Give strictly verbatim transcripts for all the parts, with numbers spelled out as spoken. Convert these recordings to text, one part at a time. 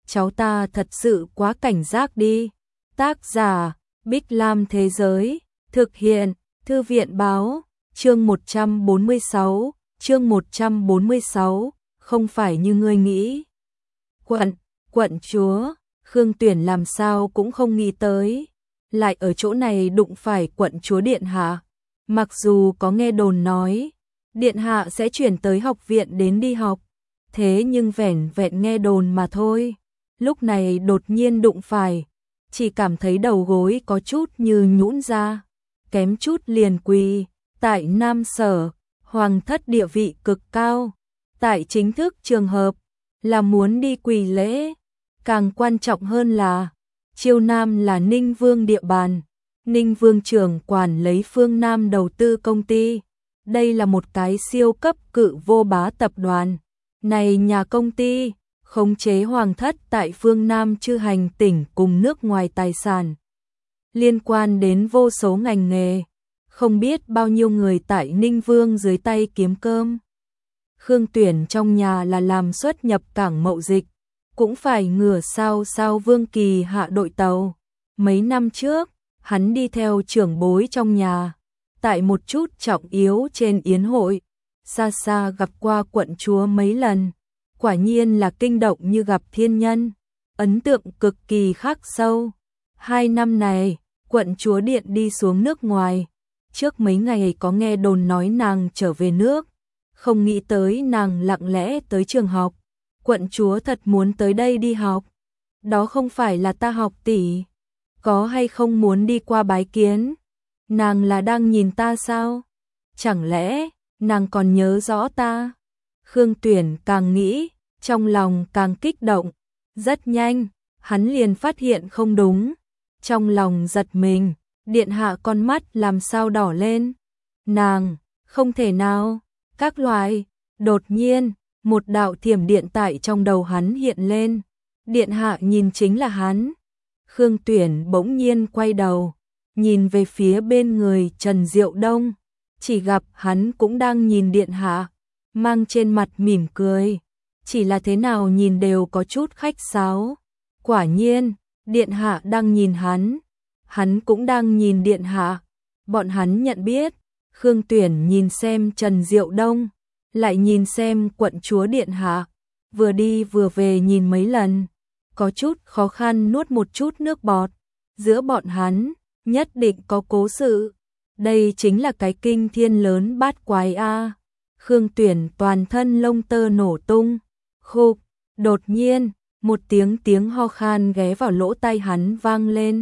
cháu ta thật sự quá cảnh giác đi. Tác giả, Bích Lam Thế Giới, thực hiện, Thư viện Báo, chương một trăm bốn mươi sáu, chương một trăm bốn mươi sáu, không phải như ngươi nghĩ. Quận, quận chúa, Khương Tuyển làm sao cũng không nghĩ tới, lại ở chỗ này đụng phải quận chúa điện hạ. Mặc dù có nghe đồn nói, điện hạ sẽ chuyển tới học viện đến đi học, thế nhưng vẻn vẹn nghe đồn mà thôi. Lúc này đột nhiên đụng phải, chỉ cảm thấy đầu gối có chút như nhũn ra, kém chút liền quỳ. Tại Nam Sở, hoàng thất địa vị cực cao, tại chính thức trường hợp là muốn đi quỳ lễ. Càng quan trọng hơn là, Chiêu Nam là Ninh Vương địa bàn, Ninh Vương trưởng quản lấy phương Nam đầu tư công ty. Đây là một cái siêu cấp cự vô bá tập đoàn. Này nhà công ty, khống chế hoàng thất tại phương Nam chư hành tỉnh cùng nước ngoài tài sản. Liên quan đến vô số ngành nghề, không biết bao nhiêu người tại Ninh Vương dưới tay kiếm cơm. Khương Tuyển trong nhà là làm xuất nhập cảng mậu dịch, cũng phải ngửa sao sao Vương Kỳ hạ đội tàu. Mấy năm trước, hắn đi theo trưởng bối trong nhà, tại một chút trọng yếu trên yến hội, xa xa gặp qua quận chúa mấy lần, quả nhiên là kinh động như gặp thiên nhân, ấn tượng cực kỳ khắc sâu. Hai năm này, quận chúa điện đi xuống nước ngoài, trước mấy ngày có nghe đồn nói nàng trở về nước, không nghĩ tới nàng lặng lẽ tới trường học. Quận chúa thật muốn tới đây đi học, đó không phải là ta học tỷ, có hay không muốn đi qua bái kiến? Nàng là đang nhìn ta sao? Chẳng lẽ nàng còn nhớ rõ ta? Khương Tuyển càng nghĩ, trong lòng càng kích động. Rất nhanh, hắn liền phát hiện không đúng, trong lòng giật mình, điện hạ con mắt làm sao đỏ lên. Nàng, không thể nào, các loại. Đột nhiên, một đạo thiểm điện tại trong đầu hắn hiện lên. Điện hạ nhìn chính là hắn. Khương Tuyển bỗng nhiên quay đầu, nhìn về phía bên người Trần Diệu Đông, chỉ gặp hắn cũng đang nhìn điện hạ, mang trên mặt mỉm cười, chỉ là thế nào nhìn đều có chút khách sáo. Quả nhiên, điện hạ đang nhìn hắn, hắn cũng đang nhìn điện hạ, bọn hắn nhận biết. Khương Tuyển nhìn xem Trần Diệu Đông, lại nhìn xem quận chúa điện hạ, vừa đi vừa về nhìn mấy lần, có chút khó khăn nuốt một chút nước bọt. Giữa bọn hắn, nhất định có cố sự. Đây chính là cái kinh thiên lớn bát quái a. Khương Tuyển toàn thân lông tơ nổ tung. Khục, đột nhiên, một tiếng tiếng ho khan ghé vào lỗ tai hắn vang lên.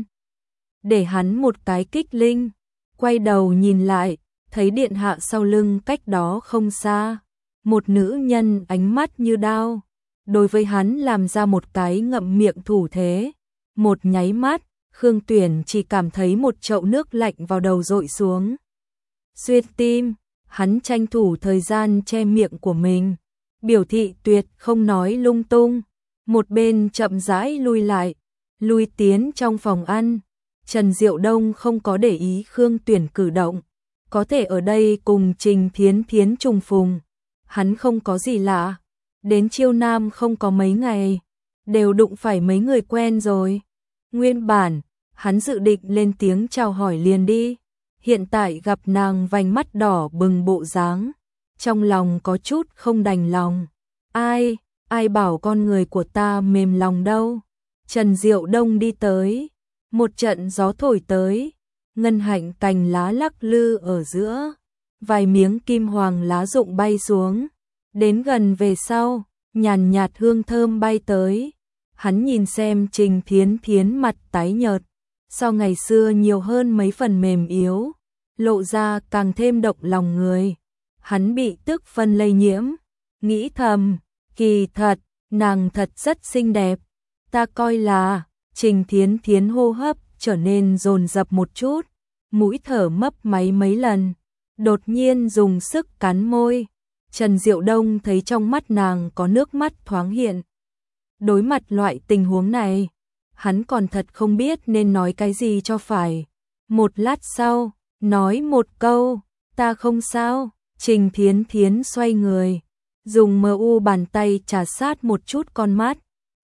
Để hắn một cái kích linh, quay đầu nhìn lại, thấy điện hạ sau lưng cách đó không xa. Một nữ nhân ánh mắt như đao, đối với hắn làm ra một cái ngậm miệng thủ thế. Một nháy mắt, Khương Tuyển chỉ cảm thấy một chậu nước lạnh vào đầu dội xuống. Xuyên tim, hắn tranh thủ thời gian che miệng của mình, biểu thị tuyệt không nói lung tung. Một bên chậm rãi lui lại, lui tiến trong phòng ăn. Trần Diệu Đông không có để ý Khương Tuyển cử động, có thể ở đây cùng Trình Thiến Thiến trùng phùng, hắn không có gì lạ. Đến Chiêu Nam không có mấy ngày, đều đụng phải mấy người quen rồi. Nguyên bản, hắn dự định lên tiếng chào hỏi liền đi, hiện tại gặp nàng vành mắt đỏ bừng bộ dáng, trong lòng có chút không đành lòng. Ai, ai bảo con người của ta mềm lòng đâu. Trần Diệu Đông đi tới, một trận gió thổi tới, ngân hạnh cành lá lắc lư ở giữa, vài miếng kim hoàng lá rụng bay xuống. Đến gần về sau, nhàn nhạt hương thơm bay tới. Hắn nhìn xem Trình Thiến Thiến mặt tái nhợt, so ngày xưa nhiều hơn mấy phần mềm yếu, lộ ra càng thêm động lòng người. Hắn bị tức phân lây nhiễm, nghĩ thầm, kỳ thật, nàng thật rất xinh đẹp. Ta coi là, Trình Thiến Thiến hô hấp trở nên dồn dập một chút, mũi thở mấp máy mấy lần, đột nhiên dùng sức cắn môi. Trần Diệu Đông thấy trong mắt nàng có nước mắt thoáng hiện. Đối mặt loại tình huống này, hắn còn thật không biết nên nói cái gì cho phải. Một lát sau, nói một câu, ta không sao. Trình Thiến Thiến xoay người, dùng mờ u bàn tay trà sát một chút con mắt,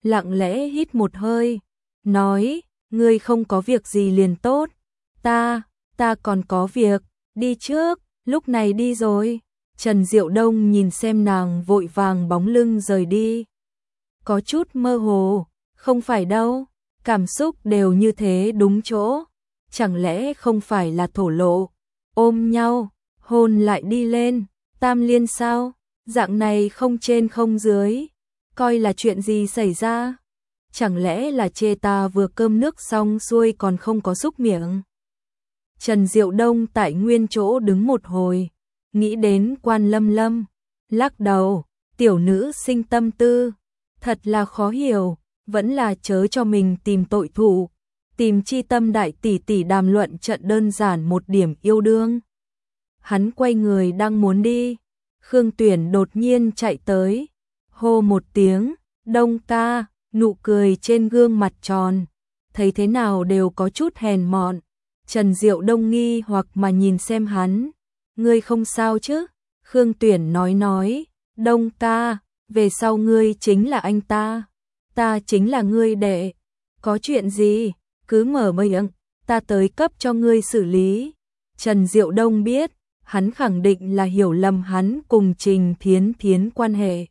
lặng lẽ hít một hơi, nói, ngươi không có việc gì liền tốt, ta, ta còn có việc, đi trước, lúc này đi rồi. Trần Diệu Đông nhìn xem nàng vội vàng bóng lưng rời đi. Có chút mơ hồ, không phải đâu, cảm xúc đều như thế đúng chỗ, chẳng lẽ không phải là thổ lộ, ôm nhau, hôn lại đi lên, tam liên sao, dạng này không trên không dưới, coi là chuyện gì xảy ra, chẳng lẽ là chê ta vừa cơm nước xong xuôi còn không có xúc miệng. Trần Diệu Đông tại nguyên chỗ đứng một hồi, nghĩ đến Quan Lâm Lâm, lắc đầu, tiểu nữ sinh tâm tư, thật là khó hiểu, vẫn là chớ cho mình tìm tội thủ, tìm chi tâm đại tỷ tỷ đàm luận trận đơn giản một điểm yêu đương. Hắn quay người đang muốn đi, Khương Tuyển đột nhiên chạy tới, hô một tiếng, Đông ca, nụ cười trên gương mặt tròn, thấy thế nào đều có chút hèn mọn. Trần Diệu Đông nghi hoặc mà nhìn xem hắn, ngươi không sao chứ? Khương Tuyển nói nói, Đông ca, về sau ngươi chính là anh ta, ta chính là ngươi đệ, có chuyện gì, cứ mở miệng, ta tới cấp cho ngươi xử lý. Trần Diệu Đông biết, hắn khẳng định là hiểu lầm hắn cùng Trình Thiến Thiến quan hệ.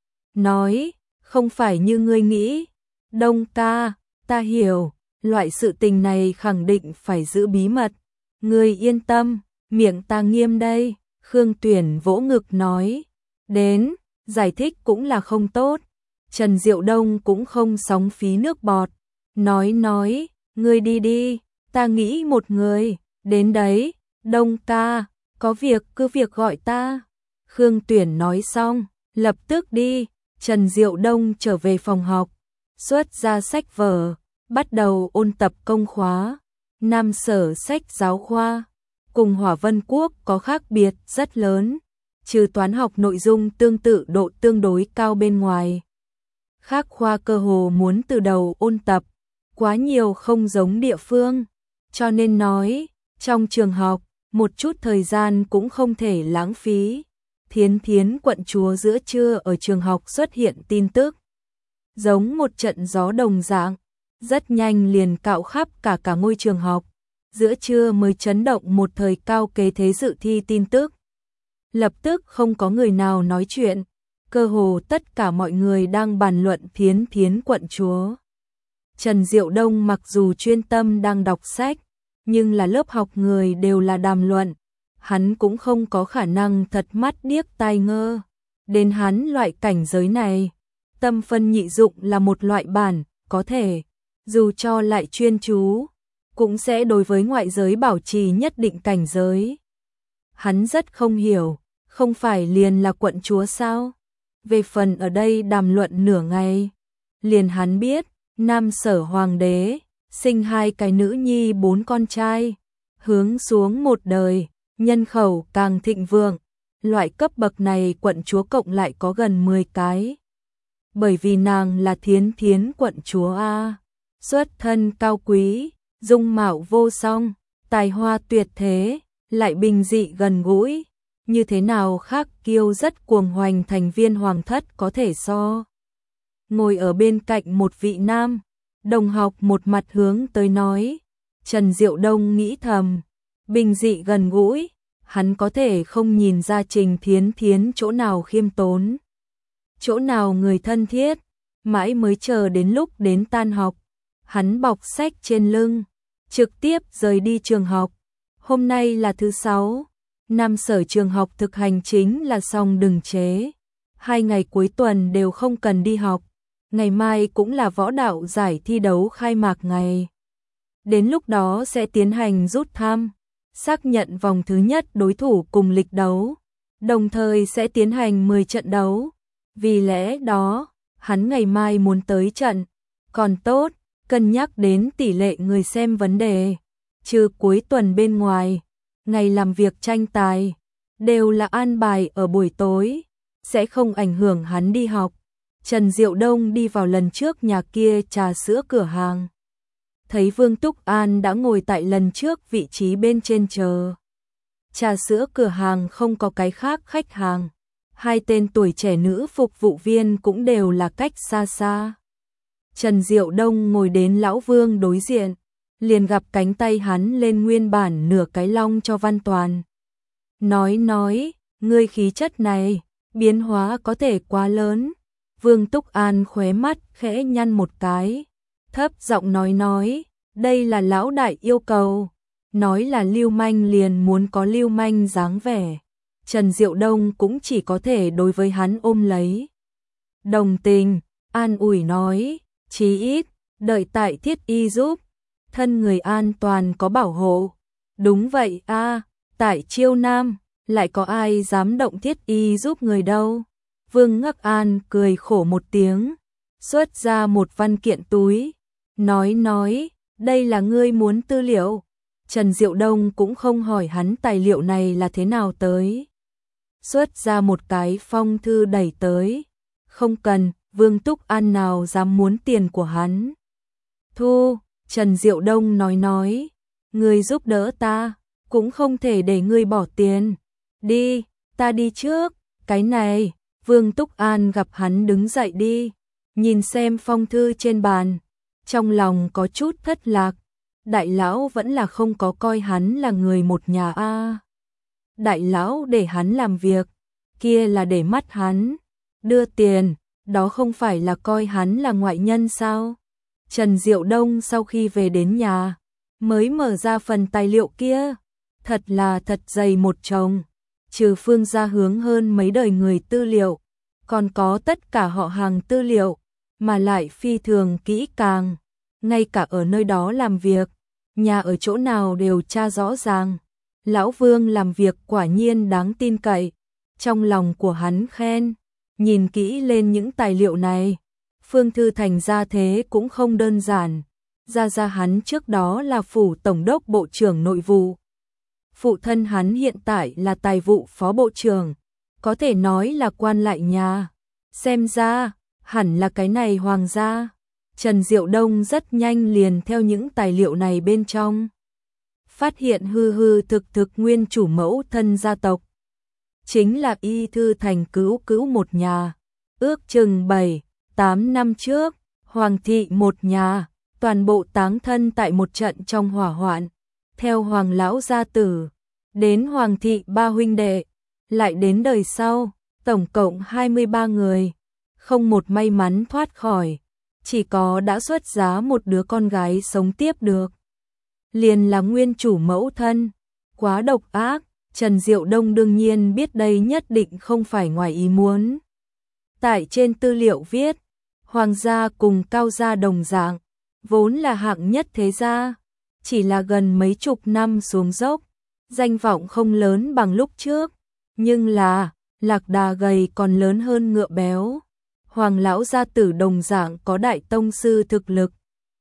Nói, không phải như ngươi nghĩ, Đông ca, ta hiểu, loại sự tình này khẳng định phải giữ bí mật, ngươi yên tâm, miệng ta nghiêm đây. Khương Tuyển vỗ ngực nói, đến, giải thích cũng là không tốt. Trần Diệu Đông cũng không sóng phí nước bọt, nói nói, ngươi đi đi, ta nghĩ một người, đến đấy, Đông ca, có việc cứ việc gọi ta. Khương Tuyển nói xong, lập tức đi. Trần Diệu Đông trở về phòng học, xuất ra sách vở, bắt đầu ôn tập công khóa. Nam Sở sách giáo khoa cùng Hỏa Vân Quốc có khác biệt rất lớn, trừ toán học nội dung tương tự độ tương đối cao bên ngoài. Khác khoa cơ hồ muốn từ đầu ôn tập, quá nhiều không giống địa phương, cho nên nói, trong trường học, một chút thời gian cũng không thể lãng phí. Thiến Thiến quận chúa giữa trưa ở trường học xuất hiện tin tức, giống một trận gió đồng dạng, rất nhanh liền cạo khắp cả cả ngôi trường học. Giữa trưa mới chấn động một thời cao kế thế dự thi tin tức. Lập tức không có người nào nói chuyện, cơ hồ tất cả mọi người đang bàn luận Thiến Thiến quận chúa. Trần Diệu Đông mặc dù chuyên tâm đang đọc sách, nhưng là lớp học người đều là đàm luận, hắn cũng không có khả năng thật mắt điếc tai ngơ. Đến hắn loại cảnh giới này, tâm phân nhị dụng là một loại bản, có thể, dù cho lại chuyên chú, cũng sẽ đối với ngoại giới bảo trì nhất định cảnh giới. Hắn rất không hiểu, không phải liền là quận chúa sao? Về phần ở đây đàm luận nửa ngày, liền hắn biết, Nam Sở hoàng đế, sinh hai cái nữ nhi bốn con trai, hướng xuống một đời, nhân khẩu càng thịnh vượng, loại cấp bậc này quận chúa cộng lại có gần mười cái. Bởi vì nàng là Thiến Thiến quận chúa A, xuất thân cao quý, dung mạo vô song, tài hoa tuyệt thế, lại bình dị gần gũi, như thế nào khác kiêu rất cuồng hoành thành viên hoàng thất có thể so. Ngồi ở bên cạnh một vị nam, đồng học một mặt hướng tới nói, Trần Diệu Đông nghĩ thầm, bình dị gần gũi, hắn có thể không nhìn ra Trình Thiến Thiến chỗ nào khiêm tốn, chỗ nào người thân thiết, mãi mới chờ đến lúc đến tan học, hắn bọc sách trên lưng, trực tiếp rời đi trường học. Hôm nay là thứ sáu, Nam Sở trường học thực hành chính là xong đừng chế, hai ngày cuối tuần đều không cần đi học, ngày mai cũng là võ đạo giải thi đấu khai mạc ngày. Đến lúc đó sẽ tiến hành rút thăm, xác nhận vòng thứ nhất đối thủ cùng lịch đấu, đồng thời sẽ tiến hành mười trận đấu. Vì lẽ đó, hắn ngày mai muốn tới trận, còn tốt, cân nhắc đến tỷ lệ người xem vấn đề, trừ cuối tuần bên ngoài, ngày làm việc tranh tài, đều là an bài ở buổi tối, sẽ không ảnh hưởng hắn đi học. Trần Diệu Đông đi vào lần trước nhà kia trà sữa cửa hàng, thấy Vương Túc An đã ngồi tại lần trước vị trí bên trên chờ. Trà sữa cửa hàng không có cái khác khách hàng, hai tên tuổi trẻ nữ phục vụ viên cũng đều là cách xa xa. Trần Diệu Đông ngồi đến Lão Vương đối diện, liền gặp cánh tay hắn lên nguyên bản nửa cái long cho Văn Toàn. Nói nói, ngươi khí chất này, biến hóa có thể quá lớn. Vương Túc An khóe mắt khẽ nhăn một cái, thấp giọng nói nói, đây là lão đại yêu cầu, nói là lưu manh liền muốn có lưu manh dáng vẻ. Trần Diệu Đông cũng chỉ có thể đối với hắn ôm lấy đồng tình, an ủi nói, chí ít, đợi tại Thiết Y giúp, thân người an toàn có bảo hộ. Đúng vậy a, tại Chiêu Nam, lại có ai dám động Thiết Y giúp người đâu. Vương Ngắc An cười khổ một tiếng, xuất ra một văn kiện túi, nói nói, đây là ngươi muốn tư liệu. Trần Diệu Đông cũng không hỏi hắn tài liệu này là thế nào tới. Xuất ra một cái phong thư đẩy tới, không cần, Vương Túc An nào dám muốn tiền của hắn. Thu, Trần Diệu Đông nói nói, ngươi giúp đỡ ta, cũng không thể để ngươi bỏ tiền. Đi, ta đi trước, cái này. Vương Túc An gặp hắn đứng dậy đi, nhìn xem phong thư trên bàn, trong lòng có chút thất lạc. Đại lão vẫn là không có coi hắn là người một nhà a. Đại lão để hắn làm việc, kia là để mắt hắn đưa tiền, đó không phải là coi hắn là ngoại nhân sao? Trần Diệu Đông sau khi về đến nhà, mới mở ra phần tài liệu kia, thật là thật dày một chồng. Trừ Phương gia hướng hơn mấy đời người tư liệu, còn có tất cả họ hàng tư liệu, mà lại phi thường kỹ càng, ngay cả ở nơi đó làm việc, nhà ở chỗ nào đều tra rõ ràng. Lão Vương làm việc quả nhiên đáng tin cậy, trong lòng của hắn khen, nhìn kỹ lên những tài liệu này, Phương Thư Thành ra thế cũng không đơn giản, ra ra hắn trước đó là phủ tổng đốc bộ trưởng nội vụ. Phụ thân hắn hiện tại là tài vụ phó bộ trưởng, có thể nói là quan lại nhà. Xem ra, hẳn là cái này hoàng gia. Trần Diệu Đông rất nhanh liền theo những tài liệu này bên trong, phát hiện hư hư thực thực nguyên chủ mẫu thân gia tộc. Chính là Y Thư Thành cứu cứu một nhà, ước chừng bảy, tám năm trước, Hoàng thị một nhà, toàn bộ táng thân tại một trận trong hỏa hoạn. Theo Hoàng lão gia tử, đến Hoàng thị ba huynh đệ, lại đến đời sau, tổng cộng hai mươi ba người, không một may mắn thoát khỏi, chỉ có đã xuất giá một đứa con gái sống tiếp được. Liền là nguyên chủ mẫu thân, quá độc ác, Trần Diệu Đông đương nhiên biết đây nhất định không phải ngoài ý muốn. Tại trên tư liệu viết, Hoàng gia cùng Cao gia đồng dạng, vốn là hạng nhất thế gia, chỉ là gần mấy chục năm xuống dốc, danh vọng không lớn bằng lúc trước, nhưng là, lạc đà gầy còn lớn hơn ngựa béo. Hoàng lão gia tử đồng dạng có đại tông sư thực lực.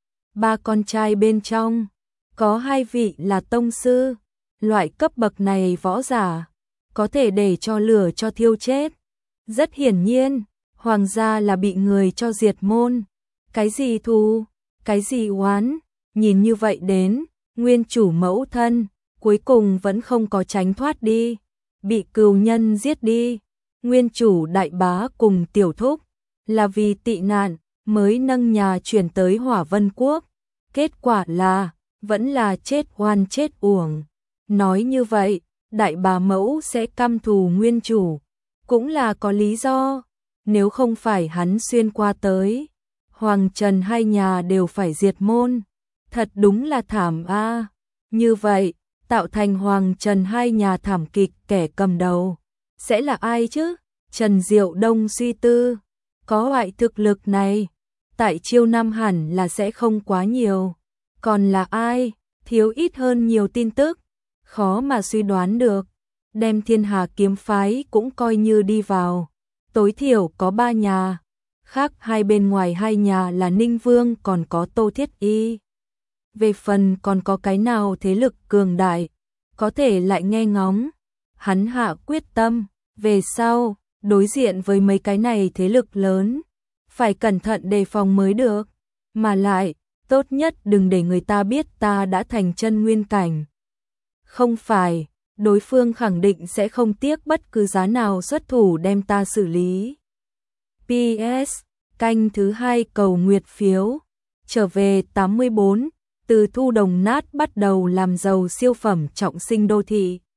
Ba con trai bên trong, có hai vị là tông sư, loại cấp bậc này võ giả, có thể để cho lửa cho thiêu chết. Rất hiển nhiên, Hoàng gia là bị người cho diệt môn. Cái gì thù, cái gì oán, nhìn như vậy đến, nguyên chủ mẫu thân, cuối cùng vẫn không có tránh thoát đi, bị cừu nhân giết đi. Nguyên chủ đại bá cùng tiểu thúc, là vì tị nạn, mới nâng nhà chuyển tới Hỏa Vân Quốc. Kết quả là, vẫn là chết oan chết uổng. Nói như vậy, đại bá mẫu sẽ căm thù nguyên chủ, cũng là có lý do. Nếu không phải hắn xuyên qua tới, Hoàng Trần hai nhà đều phải diệt môn. Thật đúng là thảm a. Như vậy, tạo thành Hoàng Trần hai nhà thảm kịch kẻ cầm đầu, sẽ là ai chứ? Trần Diệu Đông suy tư, có loại thực lực này, tại Chiêu Nam hẳn là sẽ không quá nhiều. Còn là ai? Thiếu ít hơn nhiều tin tức, khó mà suy đoán được. Đem Thiên Hà kiếm phái cũng coi như đi vào, tối thiểu có ba nhà, khác hai bên ngoài hai nhà là Ninh Vương còn có Tô Thiết Y. Về phần còn có cái nào thế lực cường đại, có thể lại nghe ngóng. Hắn hạ quyết tâm, về sau, đối diện với mấy cái này thế lực lớn, phải cẩn thận đề phòng mới được. Mà lại, tốt nhất đừng để người ta biết ta đã thành chân nguyên cảnh. Không phải, đối phương khẳng định sẽ không tiếc bất cứ giá nào xuất thủ đem ta xử lý. pê ét. Canh thứ hai cầu nguyệt phiếu. Trở về tám mươi bốn, từ thu đồng nát bắt đầu làm giàu siêu phẩm trọng sinh đô thị.